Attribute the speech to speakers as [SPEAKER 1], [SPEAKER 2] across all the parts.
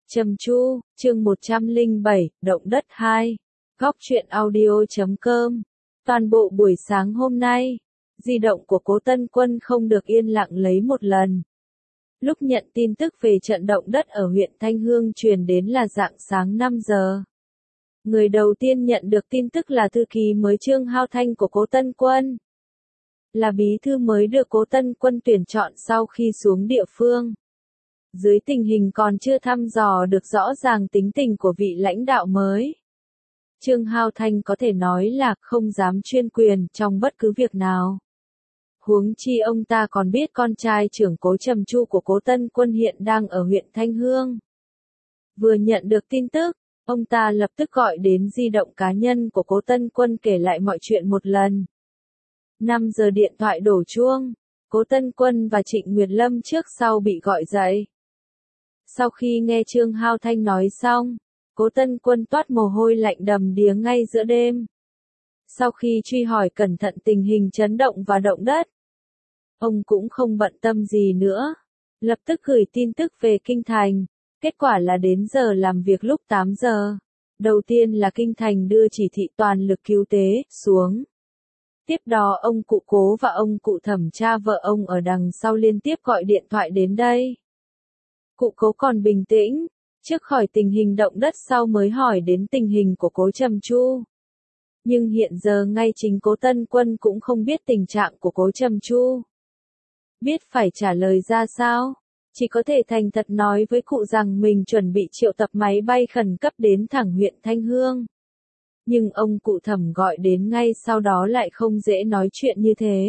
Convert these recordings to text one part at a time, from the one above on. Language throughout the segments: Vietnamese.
[SPEAKER 1] Trầm Chu, chương 107, Động đất 2. Góc truyện audio.com. Toàn bộ buổi sáng hôm nay, di động của Cố Tân Quân không được yên lặng lấy một lần. Lúc nhận tin tức về trận động đất ở huyện Thanh Hương truyền đến là rạng sáng 5 giờ. Người đầu tiên nhận được tin tức là thư ký mới Trương Hao Thanh của Cố Tân Quân. Là bí thư mới được Cố Tân Quân tuyển chọn sau khi xuống địa phương. Dưới tình hình còn chưa thăm dò được rõ ràng tính tình của vị lãnh đạo mới, Trương Hao Thanh có thể nói là không dám chuyên quyền trong bất cứ việc nào. Huống chi ông ta còn biết con trai trưởng Cố Trầm Chu của Cố Tân Quân hiện đang ở huyện Thanh Hương. Vừa nhận được tin tức, ông ta lập tức gọi đến di động cá nhân của Cố Tân Quân kể lại mọi chuyện một lần. 5 giờ điện thoại đổ chuông, Cố Tân Quân và Trịnh Nguyệt Lâm trước sau bị gọi dậy. Sau khi nghe Trương Hao Thanh nói xong, Cố Tân Quân toát mồ hôi lạnh đầm đìa ngay giữa đêm. Sau khi truy hỏi cẩn thận tình hình chấn động và động đất, ông cũng không bận tâm gì nữa, lập tức gửi tin tức về Kinh Thành. Kết quả là đến giờ làm việc lúc 8 giờ. Đầu tiên là Kinh Thành đưa chỉ thị toàn lực cứu tế xuống. Tiếp đó ông cụ Cố và ông cụ Thẩm cha vợ ông ở đằng sau liên tiếp gọi điện thoại đến đây. Cụ Cố còn bình tĩnh, trước khỏi tình hình động đất sau mới hỏi đến tình hình của Cố Trầm Chu. Nhưng hiện giờ ngay chính Cố Tân Quân cũng không biết tình trạng của Cố Trầm Chu. Biết phải trả lời ra sao, chỉ có thể thành thật nói với cụ rằng mình chuẩn bị triệu tập máy bay khẩn cấp đến thẳng huyện Thanh Hương. Nhưng ông cụ Thẩm gọi đến ngay sau đó lại không dễ nói chuyện như thế.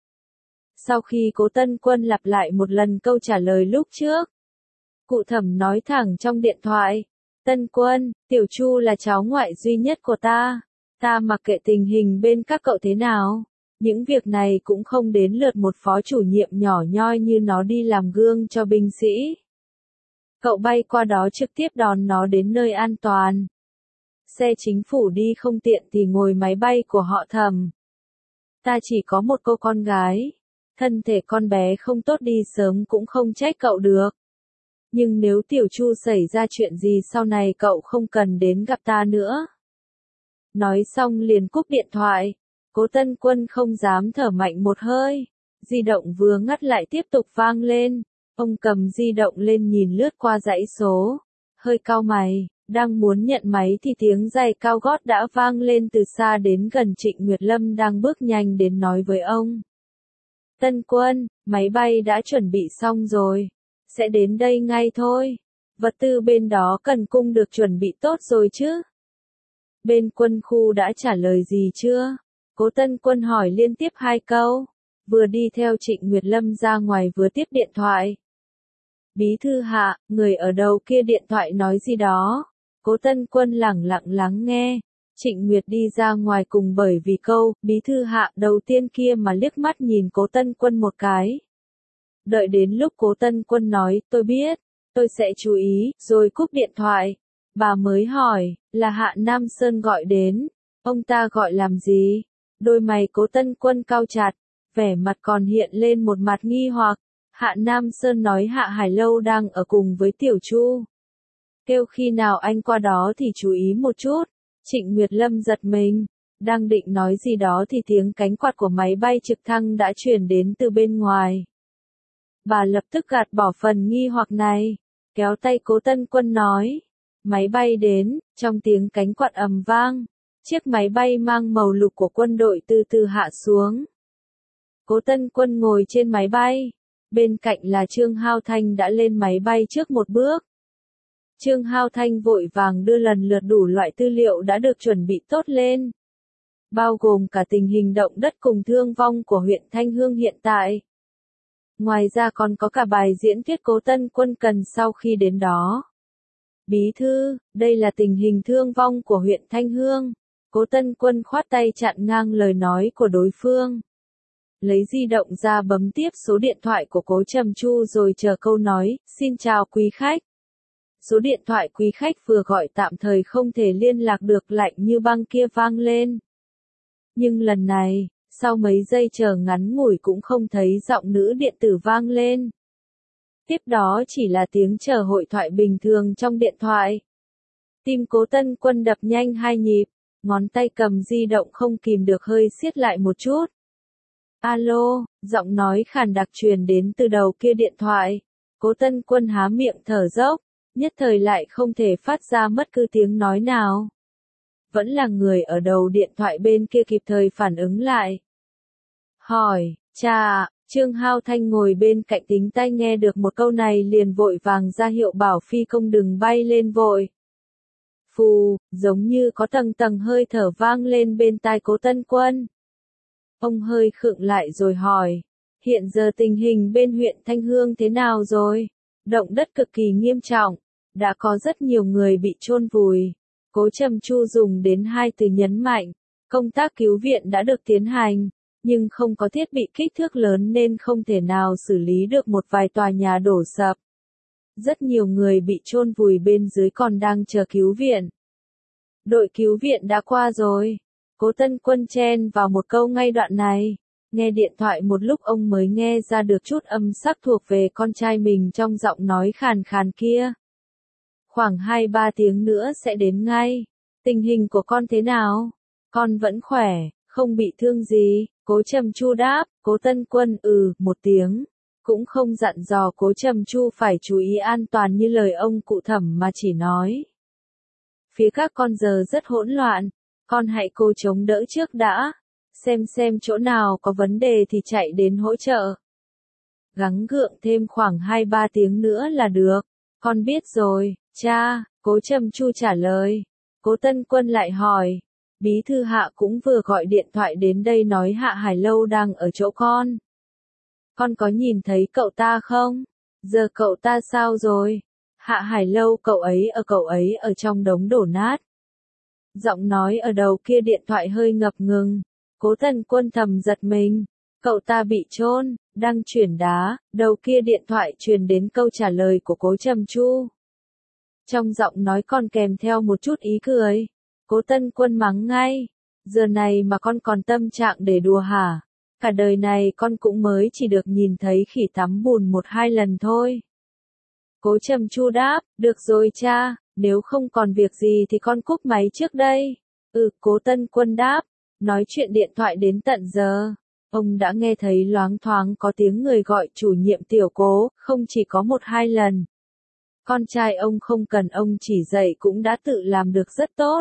[SPEAKER 1] Sau khi Cố Tân Quân lặp lại một lần câu trả lời lúc trước, cụ Thẩm nói thẳng trong điện thoại, Tân Quân, Tiểu Chu là cháu ngoại duy nhất của ta mặc kệ tình hình bên các cậu thế nào, những việc này cũng không đến lượt một phó chủ nhiệm nhỏ nhoi như nó đi làm gương cho binh sĩ. Cậu bay qua đó trực tiếp đón nó đến nơi an toàn. Xe chính phủ đi không tiện thì ngồi máy bay của họ Thẩm. Ta chỉ có một cô con gái, thân thể con bé không tốt đi sớm cũng không trách cậu được. Nhưng nếu Tiểu Chu xảy ra chuyện gì sau này cậu không cần đến gặp ta nữa. Nói xong liền cúp điện thoại, Cố Tân Quân không dám thở mạnh một hơi, di động vừa ngắt lại tiếp tục vang lên, ông cầm di động lên nhìn lướt qua dãy số, hơi cau mày, đang muốn nhận máy thì tiếng giày cao gót đã vang lên từ xa đến gần. Trịnh Nguyệt Lâm đang bước nhanh đến nói với ông. Tân Quân, máy bay đã chuẩn bị xong rồi, sẽ đến đây ngay thôi, vật tư bên đó cần cung được chuẩn bị tốt rồi chứ? Bên quân khu đã trả lời gì chưa? Cố Tân Quân hỏi liên tiếp 2 câu, vừa đi theo Trịnh Nguyệt Lâm ra ngoài vừa tiếp điện thoại. Bí thư Hạ, người ở đầu kia điện thoại nói gì đó? Cố Tân Quân lẳng lặng lắng nghe. Trịnh Nguyệt đi ra ngoài cùng bởi vì câu bí thư Hạ đầu tiên kia mà liếc mắt nhìn Cố Tân Quân một cái. Đợi đến lúc Cố Tân Quân nói, tôi biết, tôi sẽ chú ý, rồi cúp điện thoại. Bà mới hỏi, là Hạ Nam Sơn gọi đến, ông ta gọi làm gì? Đôi mày Cố Tân Quân cau chặt, vẻ mặt còn hiện lên một mặt nghi hoặc. Hạ Nam Sơn nói Hạ Hải Lâu đang ở cùng với Tiểu Chu. Kêu khi nào anh qua đó thì chú ý một chút. Trịnh Nguyệt Lâm giật mình, đang định nói gì đó thì tiếng cánh quạt của máy bay trực thăng đã truyền đến từ bên ngoài. Bà lập tức gạt bỏ phần nghi hoặc này, kéo tay Cố Tân Quân nói. Máy bay đến, trong tiếng cánh quạt ầm vang, chiếc máy bay mang màu lục của quân đội từ từ hạ xuống. Cố Tân Quân ngồi trên máy bay, bên cạnh là Trương Hao Thanh đã lên máy bay trước một bước. Trương Hao Thanh vội vàng đưa lần lượt đủ loại tư liệu đã được chuẩn bị tốt lên, bao gồm cả tình hình động đất cùng thương vong của huyện Thanh Hương hiện tại. Ngoài ra còn có cả bài diễn thuyết Cố Tân Quân cần sau khi đến đó. Bí thư, đây là tình hình thương vong của huyện Thanh Hương. Cố Tân Quân khoát tay chặn ngang lời nói của đối phương. Lấy di động ra bấm tiếp số điện thoại của Cố Trầm Chu rồi chờ câu nói, xin chào quý khách. Số điện thoại quý khách vừa gọi tạm thời không thể liên lạc được lạnh như băng kia vang lên. Nhưng lần này, sau mấy giây chờ ngắn ngủi cũng không thấy giọng nữ điện tử vang lên. Tiếp đó chỉ là tiếng chờ hội thoại bình thường trong điện thoại. Tim Cố Tân Quân đập nhanh 2 nhịp, ngón tay cầm di động không kìm được hơi siết lại một chút. Alo, giọng nói khàn đặc truyền đến từ đầu kia điện thoại. Cố Tân Quân há miệng thở dốc, nhất thời lại không thể phát ra bất cứ tiếng nói nào. Vẫn là người ở đầu điện thoại bên kia kịp thời phản ứng lại. Hỏi, chà, Trương Hao Thanh ngồi bên cạnh tính tai nghe được một câu này liền vội vàng ra hiệu bảo phi công đừng bay lên vội. Phù, giống như có tầng tầng hơi thở vang lên bên tai Cố Tân Quân. Ông hơi khựng lại rồi hỏi, hiện giờ tình hình bên huyện Thanh Hương thế nào rồi? Động đất cực kỳ nghiêm trọng, đã có rất nhiều người bị chôn vùi. Cố Trầm Chu dùng đến 2 từ nhấn mạnh, công tác cứu viện đã được tiến hành, nhưng không có thiết bị kích thước lớn nên không thể nào xử lý được một vài tòa nhà đổ sập. Rất nhiều người bị chôn vùi bên dưới còn đang chờ cứu viện. Đội cứu viện đã qua rồi. Cố Tân Quân chen vào một câu ngay đoạn này. Nghe điện thoại một lúc ông mới nghe ra được chút âm sắc thuộc về con trai mình trong giọng nói khàn khàn kia. Khoảng 2-3 tiếng nữa sẽ đến ngay. Tình hình của con thế nào? Con vẫn khỏe, không bị thương gì. Cố Trầm Chu đáp. Cố Tân Quân một tiếng. Cũng không dặn dò Cố Trầm Chu phải chú ý an toàn như lời ông cụ Thẩm mà chỉ nói. Phía các con giờ rất hỗn loạn, con hãy cố chống đỡ trước đã, xem chỗ nào có vấn đề thì chạy đến hỗ trợ. Gắng gượng thêm khoảng 2-3 tiếng nữa là được, con biết rồi, cha, Cố Trầm Chu trả lời. Cố Tân Quân lại hỏi, bí thư Hạ cũng vừa gọi điện thoại đến đây nói Hạ Hải Lâu đang ở chỗ con. Con có nhìn thấy cậu ta không? Giờ cậu ta sao rồi? Hạ Hải Lâu cậu ấy ở trong đống đổ nát. Giọng nói ở đầu kia điện thoại hơi ngập ngừng. Cố Tân Quân thầm giật mình. Cậu ta bị chôn, đang chuyển đá. Đầu kia điện thoại truyền đến câu trả lời của Cố Trầm Chu. Trong giọng nói còn kèm theo một chút ý cười. Cố Tân Quân mắng ngay. Giờ này mà con còn tâm trạng để đùa hả? Cả đời này con cũng mới chỉ được nhìn thấy khỉ tắm bùn 1-2 lần thôi. Cố Trầm Chu đáp, được rồi cha, nếu không còn việc gì thì con cúp máy trước đây. Cố Tân Quân đáp, nói chuyện điện thoại đến tận giờ. Ông đã nghe thấy loáng thoáng có tiếng người gọi chủ nhiệm tiểu Cố, không chỉ có 1-2 lần. Con trai ông không cần ông chỉ dạy cũng đã tự làm được rất tốt.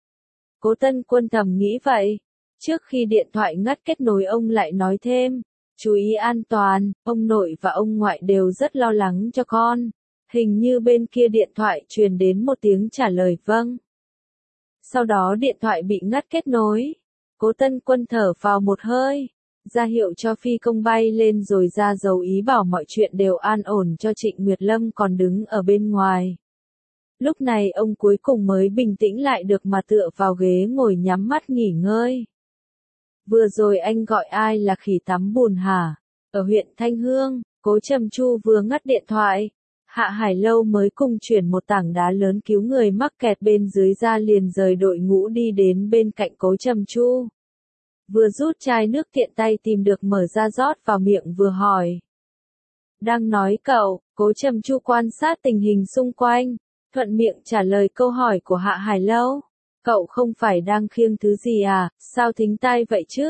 [SPEAKER 1] Cố Tân Quân thầm nghĩ vậy. Trước khi điện thoại ngắt kết nối ông lại nói thêm, chú ý an toàn, ông nội và ông ngoại đều rất lo lắng cho con. Hình như bên kia điện thoại truyền đến một tiếng trả lời vâng. Sau đó điện thoại bị ngắt kết nối. Cố Tân Quân thở vào một hơi, ra hiệu cho phi công bay lên rồi ra dấu ý bảo mọi chuyện đều an ổn cho Trịnh Nguyệt Lâm còn đứng ở bên ngoài. Lúc này ông cuối cùng mới bình tĩnh lại được mà tựa vào ghế ngồi nhắm mắt nghỉ ngơi. Vừa rồi anh gọi ai là khỉ tắm bùn hả? Ở huyện Thanh Hương, Cố Trầm Chu vừa ngắt điện thoại. Hạ Hải Lâu mới cùng chuyển một tảng đá lớn cứu người mắc kẹt bên dưới ra liền rời đội ngũ đi đến bên cạnh Cố Trầm Chu. Vừa rút chai nước tiện tay tìm được mở ra rót vào miệng vừa hỏi. Đang nói cậu, Cố Trầm Chu quan sát tình hình xung quanh, thuận miệng trả lời câu hỏi của Hạ Hải Lâu. Cậu không phải đang khiêng thứ gì à, sao thính tai vậy chứ?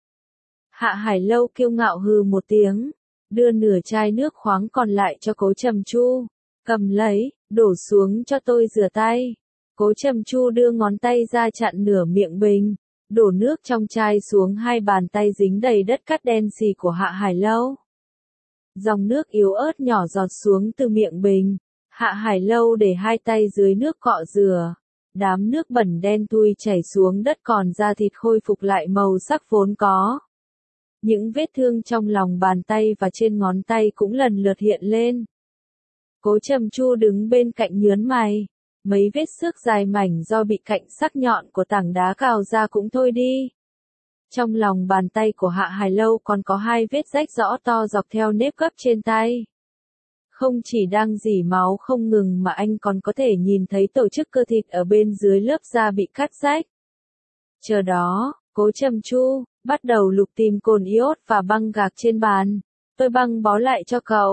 [SPEAKER 1] Hạ Hải Lâu kiêu ngạo hừ một tiếng, đưa nửa chai nước khoáng còn lại cho Cố Trầm Chu. Cầm lấy, đổ xuống cho tôi rửa tay. Cố Trầm Chu đưa ngón tay ra chặn nửa miệng bình, đổ nước trong chai xuống 2 bàn tay dính đầy đất cát đen xì của Hạ Hải Lâu. Dòng nước yếu ớt nhỏ giọt xuống từ miệng bình. Hạ Hải Lâu để 2 tay dưới nước cọ rửa. Đám nước bẩn đen thui chảy xuống đất còn da thịt khôi phục lại màu sắc vốn có. Những vết thương trong lòng bàn tay và trên ngón tay cũng lần lượt hiện lên. Cố Trầm Chu đứng bên cạnh nhớn mày. Mấy vết xước dài mảnh do bị cạnh sắc nhọn của tảng đá cào ra cũng thôi đi. Trong lòng bàn tay của Hạ Hải Lâu còn có 2 vết rách rõ to dọc theo nếp gấp trên tay. Không chỉ đang rỉ máu không ngừng mà anh còn có thể nhìn thấy tổ chức cơ thịt ở bên dưới lớp da bị cắt rách. Chờ đó, Cố Trầm Chu bắt đầu lục tìm cồn iốt và băng gạc trên bàn. Tôi băng bó lại cho cậu.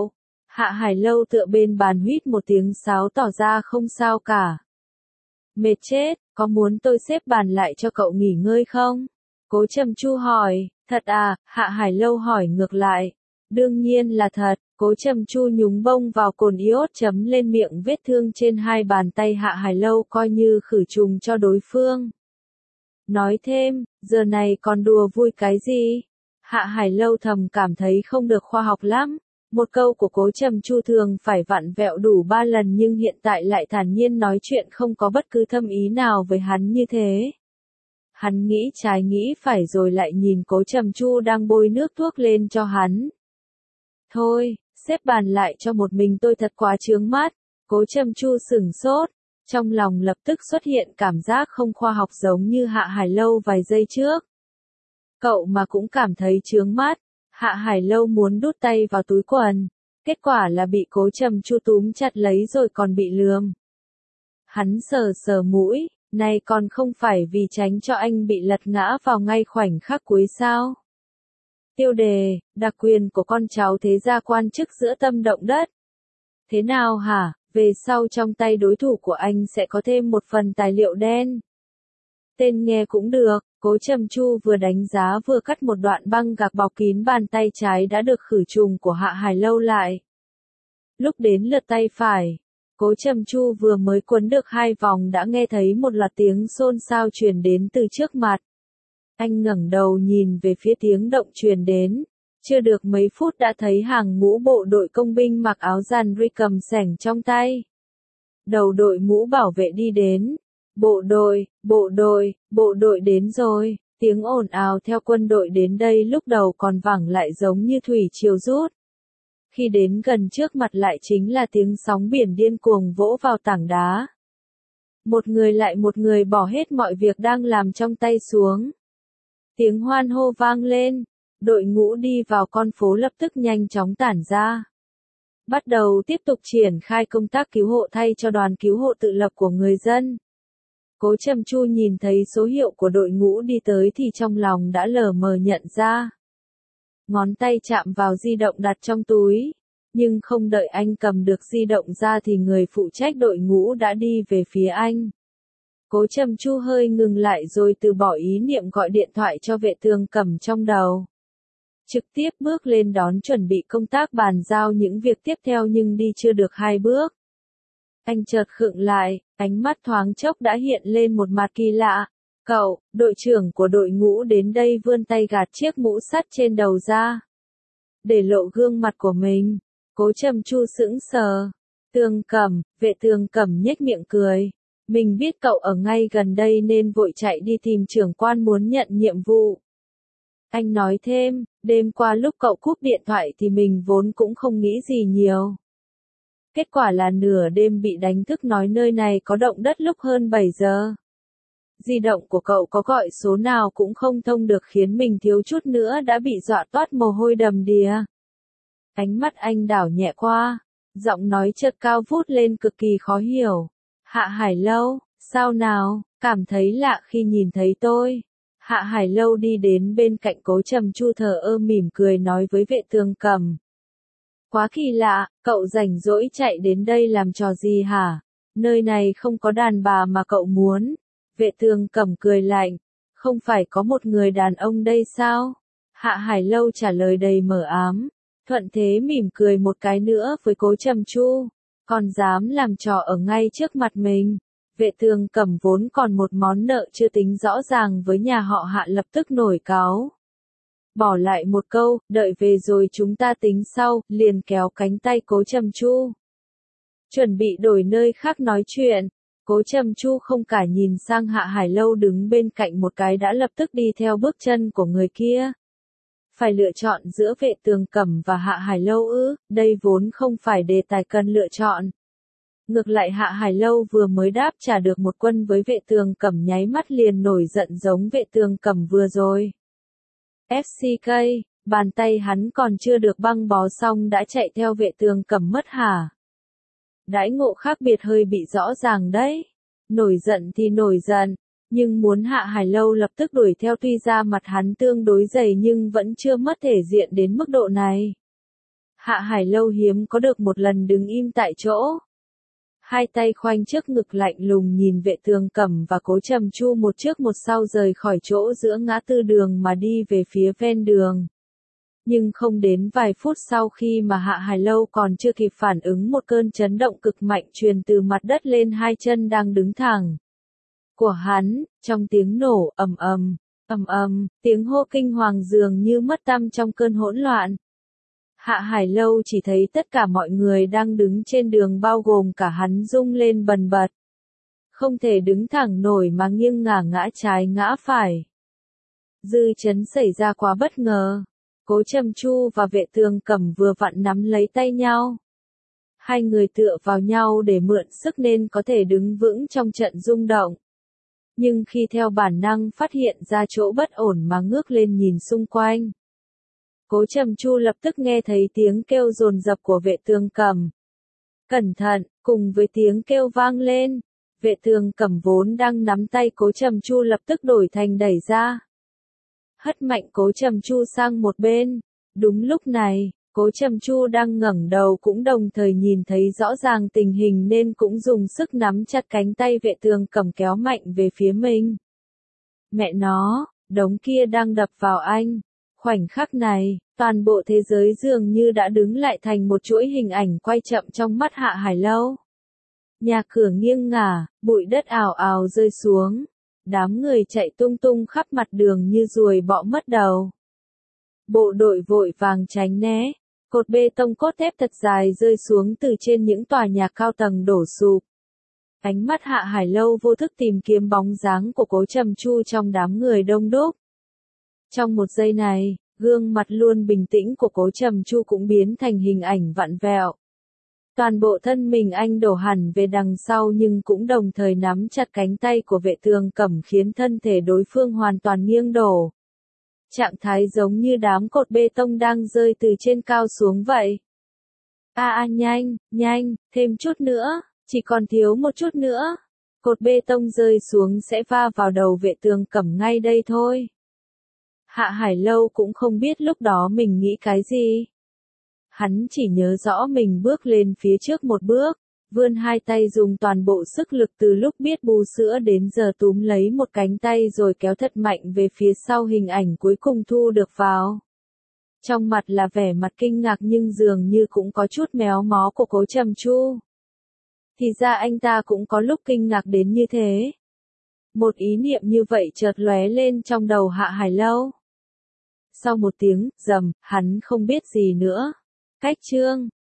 [SPEAKER 1] Hạ Hải Lâu tựa bên bàn huýt một tiếng sáo tỏ ra không sao cả. Mệt chết, có muốn tôi xếp bàn lại cho cậu nghỉ ngơi không? Cố Trầm Chu hỏi, thật à, Hạ Hải Lâu hỏi ngược lại. Đương nhiên là thật, Cố Trầm Chu nhúng bông vào cồn iốt chấm lên miệng vết thương trên hai bàn tay Hạ Hải Lâu coi như khử trùng cho đối phương. Nói thêm, giờ này còn đùa vui cái gì? Hạ Hải Lâu thầm cảm thấy không được khoa học lắm. Một câu của Cố Trầm Chu thường phải vặn vẹo đủ 3 lần nhưng hiện tại lại thản nhiên nói chuyện không có bất cứ thâm ý nào với hắn như thế. Hắn nghĩ trái nghĩ phải rồi lại nhìn Cố Trầm Chu đang bôi nước thuốc lên cho hắn. Thôi, xếp bàn lại cho một mình tôi thật quá chướng mắt. Cố Trầm Chu sửng sốt, trong lòng lập tức xuất hiện cảm giác không khoa học giống như Hạ Hải Lâu vài giây trước. Cậu mà cũng cảm thấy chướng mắt. Hạ Hải Lâu muốn đút tay vào túi quần, kết quả là bị Cố Trầm Chu túm chặt lấy rồi còn bị lườm. Hắn sờ sờ mũi, này còn không phải vì tránh cho anh bị lật ngã vào ngay khoảnh khắc cuối sao? Tiêu đề, đặc quyền của con cháu thế gia quan chức giữa tâm động đất. Thế nào hả, về sau trong tay đối thủ của anh sẽ có thêm một phần tài liệu đen. Tên nghe cũng được, Cố Trầm Chu vừa đánh giá vừa cắt một đoạn băng gạc bọc kín bàn tay trái đã được khử trùng của Hạ Hải Lâu lại. Lúc đến lượt tay phải, Cố Trầm Chu vừa mới quấn được 2 vòng đã nghe thấy một loạt tiếng xôn xao truyền đến từ trước mặt. Anh ngẩng đầu nhìn về phía tiếng động truyền đến, chưa được mấy phút đã thấy hàng ngũ bộ đội công binh mặc áo rằn ri cầm sẻng trong tay. Đầu đội mũ bảo vệ đi đến. Bộ đội đến rồi, tiếng ồn ào theo quân đội đến đây lúc đầu còn vẳng lại giống như thủy triều rút. Khi đến gần trước mặt lại chính là tiếng sóng biển điên cuồng vỗ vào tảng đá. Một người lại một người bỏ hết mọi việc đang làm trong tay xuống. Tiếng hoan hô vang lên, đội ngũ đi vào con phố lập tức nhanh chóng tản ra. Bắt đầu tiếp tục triển khai công tác cứu hộ thay cho đoàn cứu hộ tự lập của người dân. Cố Trầm Chu nhìn thấy số hiệu của đội ngũ đi tới thì trong lòng đã lờ mờ nhận ra. Ngón tay chạm vào di động đặt trong túi, nhưng không đợi anh cầm được di động ra thì người phụ trách đội ngũ đã đi về phía anh. Cố Trầm Chu hơi ngừng lại rồi từ bỏ ý niệm gọi điện thoại cho Vệ Tường Cẩm trong đầu. Trực tiếp bước lên đón chuẩn bị công tác bàn giao những việc tiếp theo nhưng đi chưa được 2 bước. Anh chợt khựng lại, ánh mắt thoáng chốc đã hiện lên một mặt kỳ lạ. Cậu, đội trưởng của đội ngũ đến đây vươn tay gạt chiếc mũ sắt trên đầu ra. Để lộ gương mặt của mình, Cố Trầm Chu sững sờ. Tường Cẩm, Vệ Tường Cẩm nhếch miệng cười. Mình biết cậu ở ngay gần đây nên vội chạy đi tìm trưởng quan muốn nhận nhiệm vụ. Anh nói thêm, đêm qua lúc cậu cúp điện thoại thì mình vốn cũng không nghĩ gì nhiều. Kết quả là nửa đêm bị đánh thức nói nơi này có động đất lúc hơn 7 giờ. Di động của cậu có gọi số nào cũng không thông được khiến mình thiếu chút nữa đã bị dọa toát mồ hôi đầm đìa. Ánh mắt anh đảo nhẹ qua, giọng nói chợt cao vút lên cực kỳ khó hiểu. Hạ Hải Lâu, sao nào, cảm thấy lạ khi nhìn thấy tôi. Hạ Hải Lâu đi đến bên cạnh Cố Trầm Chu thờ ơ mỉm cười nói với Vệ Tường Cẩm. Quá kỳ lạ, cậu rảnh rỗi chạy đến đây làm trò gì hả? Nơi này không có đàn bà mà cậu muốn. Vệ Tường Cẩm cười lạnh. Không phải có một người đàn ông đây sao? Hạ Hải Lâu trả lời đầy mờ ám. Thuận thế mỉm cười một cái nữa với Cố Trầm Chu. Còn dám làm trò ở ngay trước mặt mình. Vệ Tường Cẩm vốn còn một món nợ chưa tính rõ ràng với nhà họ Hạ lập tức nổi cáu. Bỏ lại một câu, đợi về rồi chúng ta tính sau, liền kéo cánh tay Cố Trầm Chu. Chuẩn bị đổi nơi khác nói chuyện. Cố Trầm Chu không cả nhìn sang Hạ Hải Lâu đứng bên cạnh một cái đã lập tức đi theo bước chân của người kia. Phải lựa chọn giữa Vệ Tường Cẩm và Hạ Hải Lâu ư, đây vốn không phải đề tài cần lựa chọn. Ngược lại Hạ Hải Lâu vừa mới đáp trả được một quân với Vệ Tường Cẩm nháy mắt liền nổi giận giống Vệ Tường Cẩm vừa rồi. FCK, bàn tay hắn còn chưa được băng bó xong đã chạy theo Vệ Tường Cẩm mất hả? Đãi ngộ khác biệt hơi bị rõ ràng đấy. Nổi giận thì nổi giận, nhưng muốn Hạ Hải Lâu lập tức đuổi theo tuy ra mặt hắn tương đối dày nhưng vẫn chưa mất thể diện đến mức độ này. Hạ Hải Lâu hiếm có được một lần đứng im tại chỗ. Hai tay khoanh trước ngực lạnh lùng nhìn Vệ Tường Cẩm và Cố Trầm Chu một trước một sau rời khỏi chỗ giữa ngã tư đường mà đi về phía ven đường. Nhưng không đến vài phút sau khi mà Hạ Hải Lâu còn chưa kịp phản ứng, một cơn chấn động cực mạnh truyền từ mặt đất lên hai chân đang đứng thẳng của hắn, trong tiếng nổ ầm ầm, tiếng hô kinh hoàng dường như mất tăm trong cơn hỗn loạn. Hạ Hải Lâu chỉ thấy tất cả mọi người đang đứng trên đường bao gồm cả hắn rung lên bần bật. Không thể đứng thẳng nổi mà nghiêng ngả trái ngã phải. Dư chấn xảy ra quá bất ngờ. Cố Trầm Chu và Vệ Tường Cẩm vừa vặn nắm lấy tay nhau. Hai người tựa vào nhau để mượn sức nên có thể đứng vững trong trận rung động. Nhưng khi theo bản năng phát hiện ra chỗ bất ổn mà ngước lên nhìn xung quanh, Cố Trầm Chu lập tức nghe thấy tiếng kêu dồn dập của Vệ Tường Cẩm. Cẩn thận, cùng với tiếng kêu vang lên, Vệ Tường Cẩm vốn đang nắm tay Cố Trầm Chu lập tức đổi thành đẩy ra. Hất mạnh Cố Trầm Chu sang một bên. Đúng lúc này, Cố Trầm Chu đang ngẩng đầu cũng đồng thời nhìn thấy rõ ràng tình hình nên cũng dùng sức nắm chặt cánh tay Vệ Tường Cẩm kéo mạnh về phía mình. Mẹ nó, đống kia đang đập vào anh. Khoảnh khắc này, toàn bộ thế giới dường như đã đứng lại thành một chuỗi hình ảnh quay chậm trong mắt Hạ Hải Lâu. Nhà cửa nghiêng ngả, bụi đất ào ào rơi xuống. Đám người chạy tung tung khắp mặt đường như ruồi bọ mất đầu. Bộ đội vội vàng tránh né, cột bê tông cốt thép thật dài rơi xuống từ trên những tòa nhà cao tầng đổ sụp. Ánh mắt Hạ Hải Lâu vô thức tìm kiếm bóng dáng của Cố Trầm Chu trong đám người đông đúc. Trong một giây này, gương mặt luôn bình tĩnh của Cố Trầm Chu cũng biến thành hình ảnh vặn vẹo. Toàn bộ thân mình anh đổ hẳn về đằng sau nhưng cũng đồng thời nắm chặt cánh tay của Vệ Tường Cẩm khiến thân thể đối phương hoàn toàn nghiêng đổ. Trạng thái giống như đám cột bê tông đang rơi từ trên cao xuống vậy. Nhanh, thêm chút nữa, chỉ còn thiếu một chút nữa. Cột bê tông rơi xuống sẽ va vào đầu Vệ Tường Cẩm ngay đây thôi. Hạ Hải Lâu cũng không biết lúc đó mình nghĩ cái gì. Hắn chỉ nhớ rõ mình bước lên phía trước một bước, vươn hai tay dùng toàn bộ sức lực từ lúc biết bú sữa đến giờ túm lấy một cánh tay rồi kéo thật mạnh về phía sau, hình ảnh cuối cùng thu được vào. Trong mặt là vẻ mặt kinh ngạc nhưng dường như cũng có chút méo mó của Cố Trầm Chu. Thì ra anh ta cũng có lúc kinh ngạc đến như thế. Một ý niệm như vậy chợt lóe lên trong đầu Hạ Hải Lâu. Sau một tiếng rầm, hắn không biết gì nữa. Cách chương